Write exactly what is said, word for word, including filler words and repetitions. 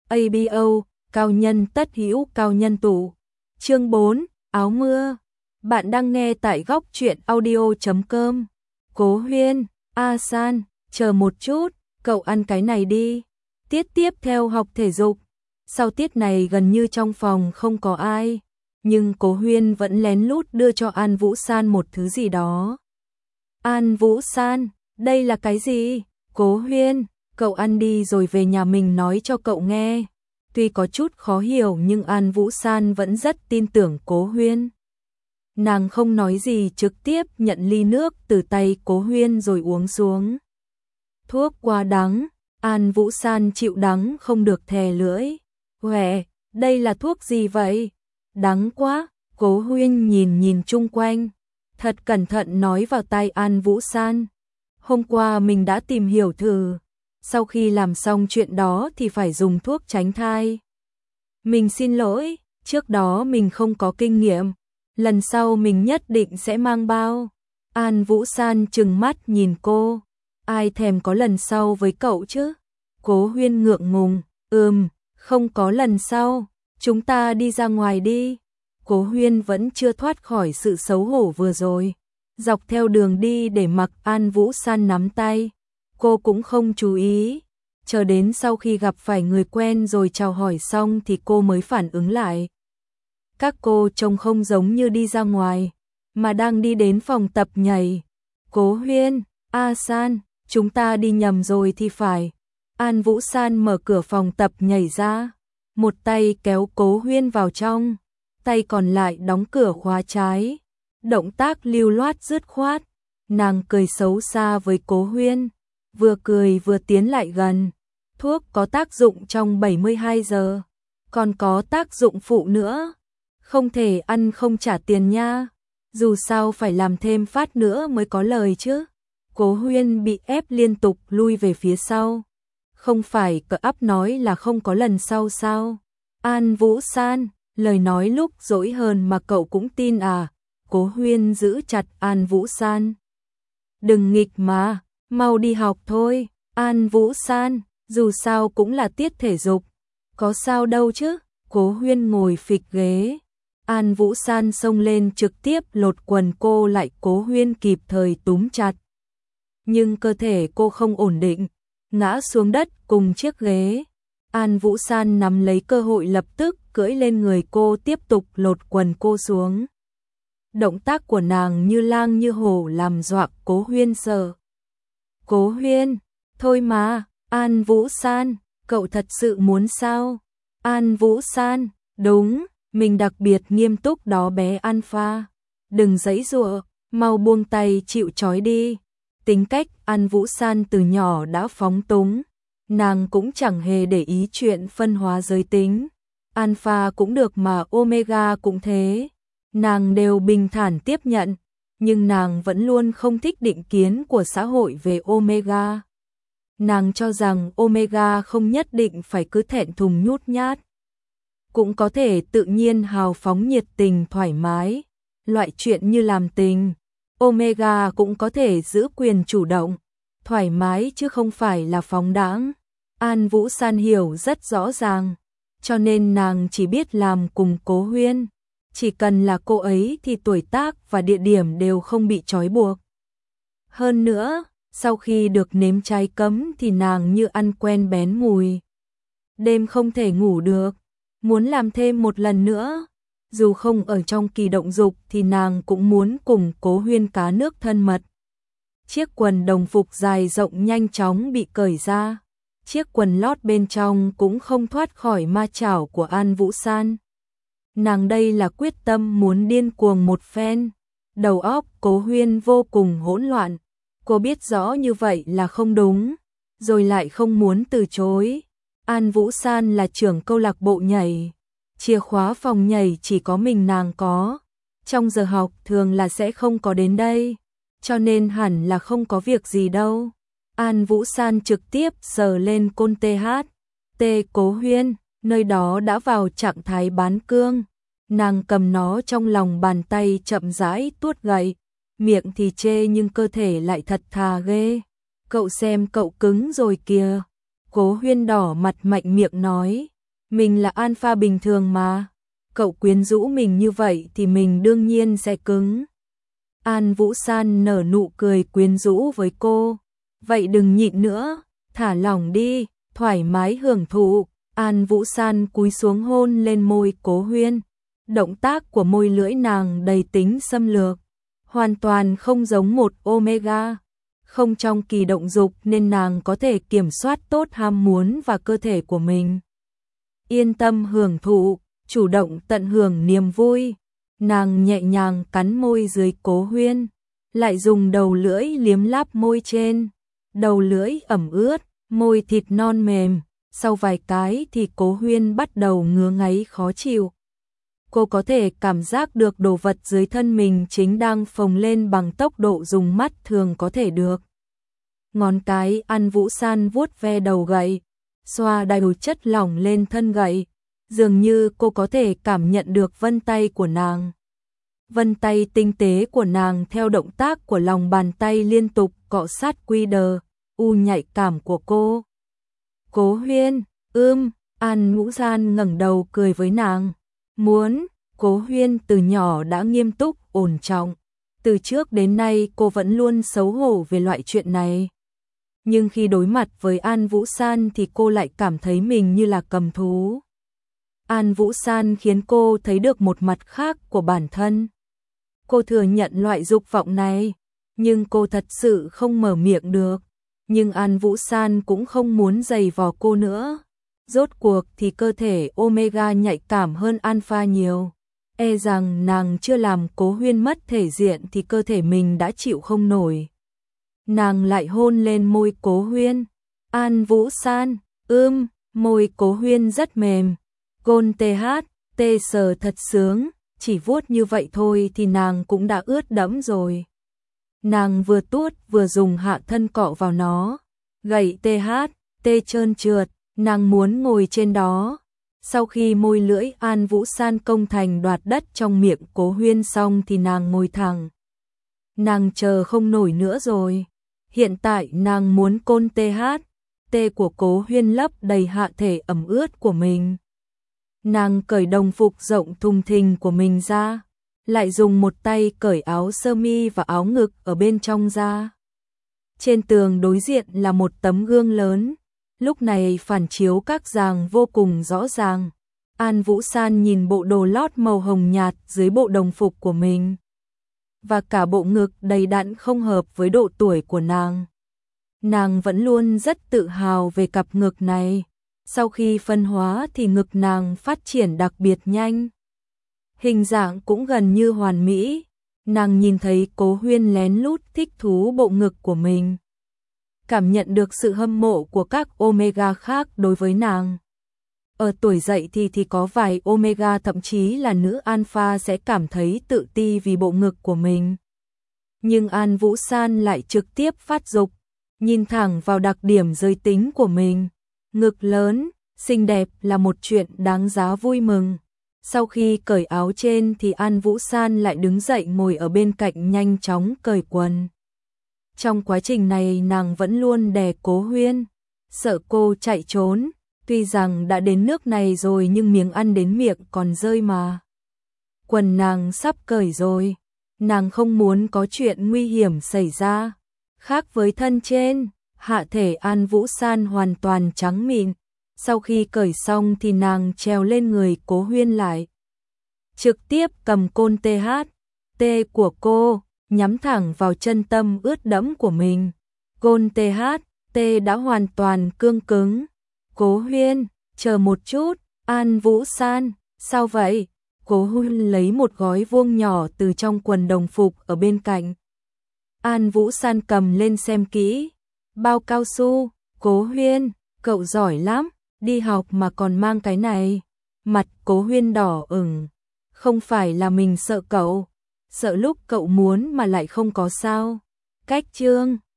a bê o, cao nhân tất hữu cao nhân tụ. Chương bốn, áo mưa. Bạn đang nghe tại góc truyện audio chấm com. Cố Huyên, A San, chờ một chút, cậu ăn cái này đi. Tiết tiếp theo học thể dục. Sau tiết này gần như trong phòng không có ai, nhưng Cố Huyên vẫn lén lút đưa cho An Vũ San một thứ gì đó. An Vũ San, đây là cái gì? Cố Huyên, cậu ăn đi rồi về nhà mình nói cho cậu nghe. Tuy có chút khó hiểu nhưng An Vũ San vẫn rất tin tưởng Cố Huyên. Nàng không nói gì, trực tiếp nhận ly nước từ tay Cố Huyên rồi uống xuống. Thuốc quá đắng, An Vũ San chịu đắng không được thè lưỡi. Huệ, đây là thuốc gì vậy? Đắng quá. Cố Huyên nhìn nhìn chung quanh, thật cẩn thận nói vào tai An Vũ San. Hôm qua mình đã tìm hiểu thử, sau khi làm xong chuyện đó thì phải dùng thuốc tránh thai. Mình xin lỗi, trước đó mình không có kinh nghiệm, lần sau mình nhất định sẽ mang bao. An Vũ San trừng mắt nhìn cô, ai thèm có lần sau với cậu chứ? Cố Huyên ngượng ngùng, ừm, không có lần sau, chúng ta đi ra ngoài đi. Cố Huyên vẫn chưa thoát khỏi sự xấu hổ vừa rồi, dọc theo đường đi để mặc An Vũ San nắm tay, cô cũng không chú ý, chờ đến sau khi gặp phải người quen rồi chào hỏi xong thì cô mới phản ứng lại. Các cô trông không giống như đi ra ngoài, mà đang đi đến phòng tập nhảy. Cố Huyên, A San, chúng ta đi nhầm rồi thì phải. An Vũ San mở cửa phòng tập nhảy ra, một tay kéo Cố Huyên vào trong, tay còn lại đóng cửa khóa trái. Động tác lưu loát dứt khoát, nàng cười xấu xa với Cố Huyên, vừa cười vừa tiến lại gần. Thuốc có tác dụng trong bảy mươi hai giờ, còn có tác dụng phụ nữa. Không thể ăn không trả tiền nha, dù sao phải làm thêm phát nữa mới có lời chứ. Cố Huyên bị ép liên tục lui về phía sau. Không phải cậu ắp nói là không có lần sau sao? An Vũ San, lời nói lúc dỗi hơn mà cậu cũng tin à? Cố Huyên giữ chặt An Vũ San. Đừng nghịch mà, mau đi học thôi. An Vũ San, dù sao cũng là tiết thể dục, có sao đâu chứ? Cố Huyên ngồi phịch ghế. An Vũ San xông lên trực tiếp lột quần cô lại, Cố Huyên kịp thời túm chặt. Nhưng cơ thể cô không ổn định, ngã xuống đất cùng chiếc ghế. An Vũ San nắm lấy cơ hội lập tức cưỡi lên người cô tiếp tục lột quần cô xuống. Động tác của nàng như lang như hổ làm dọa Cố Huyên sợ. Cố Huyên, thôi mà. An Vũ San, cậu thật sự muốn sao? An Vũ San, đúng, mình đặc biệt nghiêm túc đó bé Alpha. Đừng giãy giụa, mau buông tay chịu trói đi. Tính cách An Vũ San từ nhỏ đã phóng túng, nàng cũng chẳng hề để ý chuyện phân hóa giới tính. Alpha cũng được mà Omega cũng thế, nàng đều bình thản tiếp nhận, nhưng nàng vẫn luôn không thích định kiến của xã hội về Omega. Nàng cho rằng Omega không nhất định phải cứ thẹn thùng nhút nhát, cũng có thể tự nhiên hào phóng nhiệt tình thoải mái. Loại chuyện như làm tình, Omega cũng có thể giữ quyền chủ động, thoải mái chứ không phải là phóng đãng. An Vũ San hiểu rất rõ ràng, cho nên nàng chỉ biết làm cùng Cố Huyên. Chỉ cần là cô ấy thì tuổi tác và địa điểm đều không bị trói buộc. Hơn nữa, sau khi được nếm trái cấm thì nàng như ăn quen bén mùi. Đêm không thể ngủ được, muốn làm thêm một lần nữa. Dù không ở trong kỳ động dục thì nàng cũng muốn cùng Cố Huyên cá nước thân mật. Chiếc quần đồng phục dài rộng nhanh chóng bị cởi ra. Chiếc quần lót bên trong cũng không thoát khỏi ma chảo của An Vũ San. Nàng đây là quyết tâm muốn điên cuồng một phen. Đầu óc Cố Huyên vô cùng hỗn loạn. Cô biết rõ như vậy là không đúng, rồi lại không muốn từ chối. An Vũ San là trưởng câu lạc bộ nhảy, chìa khóa phòng nhảy chỉ có mình nàng có. Trong giờ học thường là sẽ không có đến đây, cho nên hẳn là không có việc gì đâu. An Vũ San trực tiếp sờ lên côn tê hát tê Cố Huyên, nơi đó đã vào trạng thái bán cương. Nàng cầm nó trong lòng bàn tay chậm rãi tuốt gậy, miệng thì chê nhưng cơ thể lại thật thà ghê. Cậu xem cậu cứng rồi kìa. Cố Huyên đỏ mặt mạnh miệng nói, Mình là alpha bình thường mà. Cậu quyến rũ mình như vậy thì mình đương nhiên sẽ cứng. An Vũ San nở nụ cười quyến rũ với cô. Vậy đừng nhịn nữa, thả lỏng đi, thoải mái hưởng thụ. An Vũ San cúi xuống hôn lên môi Cố Huyên. Động tác của môi lưỡi nàng đầy tính xâm lược, hoàn toàn không giống một Omega. Không trong kỳ động dục nên nàng có thể kiểm soát tốt ham muốn và cơ thể của mình. Yên tâm hưởng thụ, chủ động tận hưởng niềm vui. Nàng nhẹ nhàng cắn môi dưới Cố Huyên, lại dùng đầu lưỡi liếm láp môi trên. Đầu lưỡi ẩm ướt, môi thịt non mềm, sau vài cái thì Cố Huyên bắt đầu ngứa ngáy khó chịu. Cô có thể cảm giác được đồ vật dưới thân mình chính đang phồng lên bằng tốc độ dùng mắt thường có thể được. Ngón cái An Vũ San vuốt ve đầu gậy, xoa đầy chất lỏng lên thân gậy, dường như cô có thể cảm nhận được vân tay của nàng. Vân tay tinh tế của nàng theo động tác của lòng bàn tay liên tục cọ sát quy đờ, u nhạy cảm của cô. Cố Huyên, ưm, An Vũ San ngẩng đầu cười với nàng. Muốn, Cố Huyên từ nhỏ đã nghiêm túc, ổn trọng. Từ trước đến nay cô vẫn luôn xấu hổ về loại chuyện này. Nhưng khi đối mặt với An Vũ San thì cô lại cảm thấy mình như là cầm thú. An Vũ San khiến cô thấy được một mặt khác của bản thân. Cô thừa nhận loại dục vọng này, nhưng cô thật sự không mở miệng được. Nhưng An Vũ San cũng không muốn giày vò cô nữa. Rốt cuộc thì cơ thể Omega nhạy cảm hơn Alpha nhiều. E rằng nàng chưa làm Cố Huyên mất thể diện thì cơ thể mình đã chịu không nổi. Nàng lại hôn lên môi Cố Huyên. An Vũ San, ưm, môi Cố Huyên rất mềm. Gôn tê hát, tê sờ thật sướng, chỉ vuốt như vậy thôi thì nàng cũng đã ướt đẫm rồi. Nàng vừa tuốt vừa dùng hạ thân cọ vào nó. Gậy tê hát, tê trơn trượt, nàng muốn ngồi trên đó. Sau khi môi lưỡi An Vũ San công thành đoạt đất trong miệng Cố Huyên xong thì nàng ngồi thẳng. Nàng chờ không nổi nữa rồi. Hiện tại nàng muốn côn tê hát, tê của Cố Huyên lấp đầy hạ thể ẩm ướt của mình. Nàng cởi đồng phục rộng thùng thình của mình ra, lại dùng một tay cởi áo sơ mi và áo ngực ở bên trong ra. Trên tường đối diện là một tấm gương lớn, lúc này phản chiếu các dáng vô cùng rõ ràng. An Vũ San nhìn bộ đồ lót màu hồng nhạt dưới bộ đồng phục của mình, và cả bộ ngực đầy đặn không hợp với độ tuổi của nàng. Nàng vẫn luôn rất tự hào về cặp ngực này. Sau khi phân hóa thì ngực nàng phát triển đặc biệt nhanh. Hình dạng cũng gần như hoàn mỹ. Nàng nhìn thấy Cố Huyên lén lút thích thú bộ ngực của mình. Cảm nhận được sự hâm mộ của các Omega khác đối với nàng. Ở tuổi dậy thì thì có vài Omega thậm chí là nữ Alpha sẽ cảm thấy tự ti vì bộ ngực của mình. Nhưng An Vũ San lại trực tiếp phát dục, nhìn thẳng vào đặc điểm giới tính của mình. Ngực lớn, xinh đẹp là một chuyện đáng giá vui mừng. Sau khi cởi áo trên thì An Vũ San lại đứng dậy ngồi ở bên cạnh nhanh chóng cởi quần. Trong quá trình này nàng vẫn luôn đè Cố Huyên, sợ cô chạy trốn. Tuy rằng đã đến nước này rồi nhưng miếng ăn đến miệng còn rơi mà. Quần nàng sắp cởi rồi, nàng không muốn có chuyện nguy hiểm xảy ra. Khác với thân trên, hạ thể An Vũ San hoàn toàn trắng mịn. Sau khi cởi xong thì nàng trèo lên người Cố Huyên lại. Trực tiếp cầm côn tê hát, tê của cô, nhắm thẳng vào chân tâm ướt đẫm của mình. Côn tê hát, tê đã hoàn toàn cương cứng. Cố Huyên, chờ một chút, An Vũ San, sao vậy? Cố Huyên lấy một gói vuông nhỏ từ trong quần đồng phục ở bên cạnh. An Vũ San cầm lên xem kỹ. Bao cao su, Cố Huyên, cậu giỏi lắm, đi học mà còn mang cái này. Mặt Cố Huyên đỏ ửng. Không phải là mình sợ cậu, sợ lúc cậu muốn mà lại không có sao. Cách chương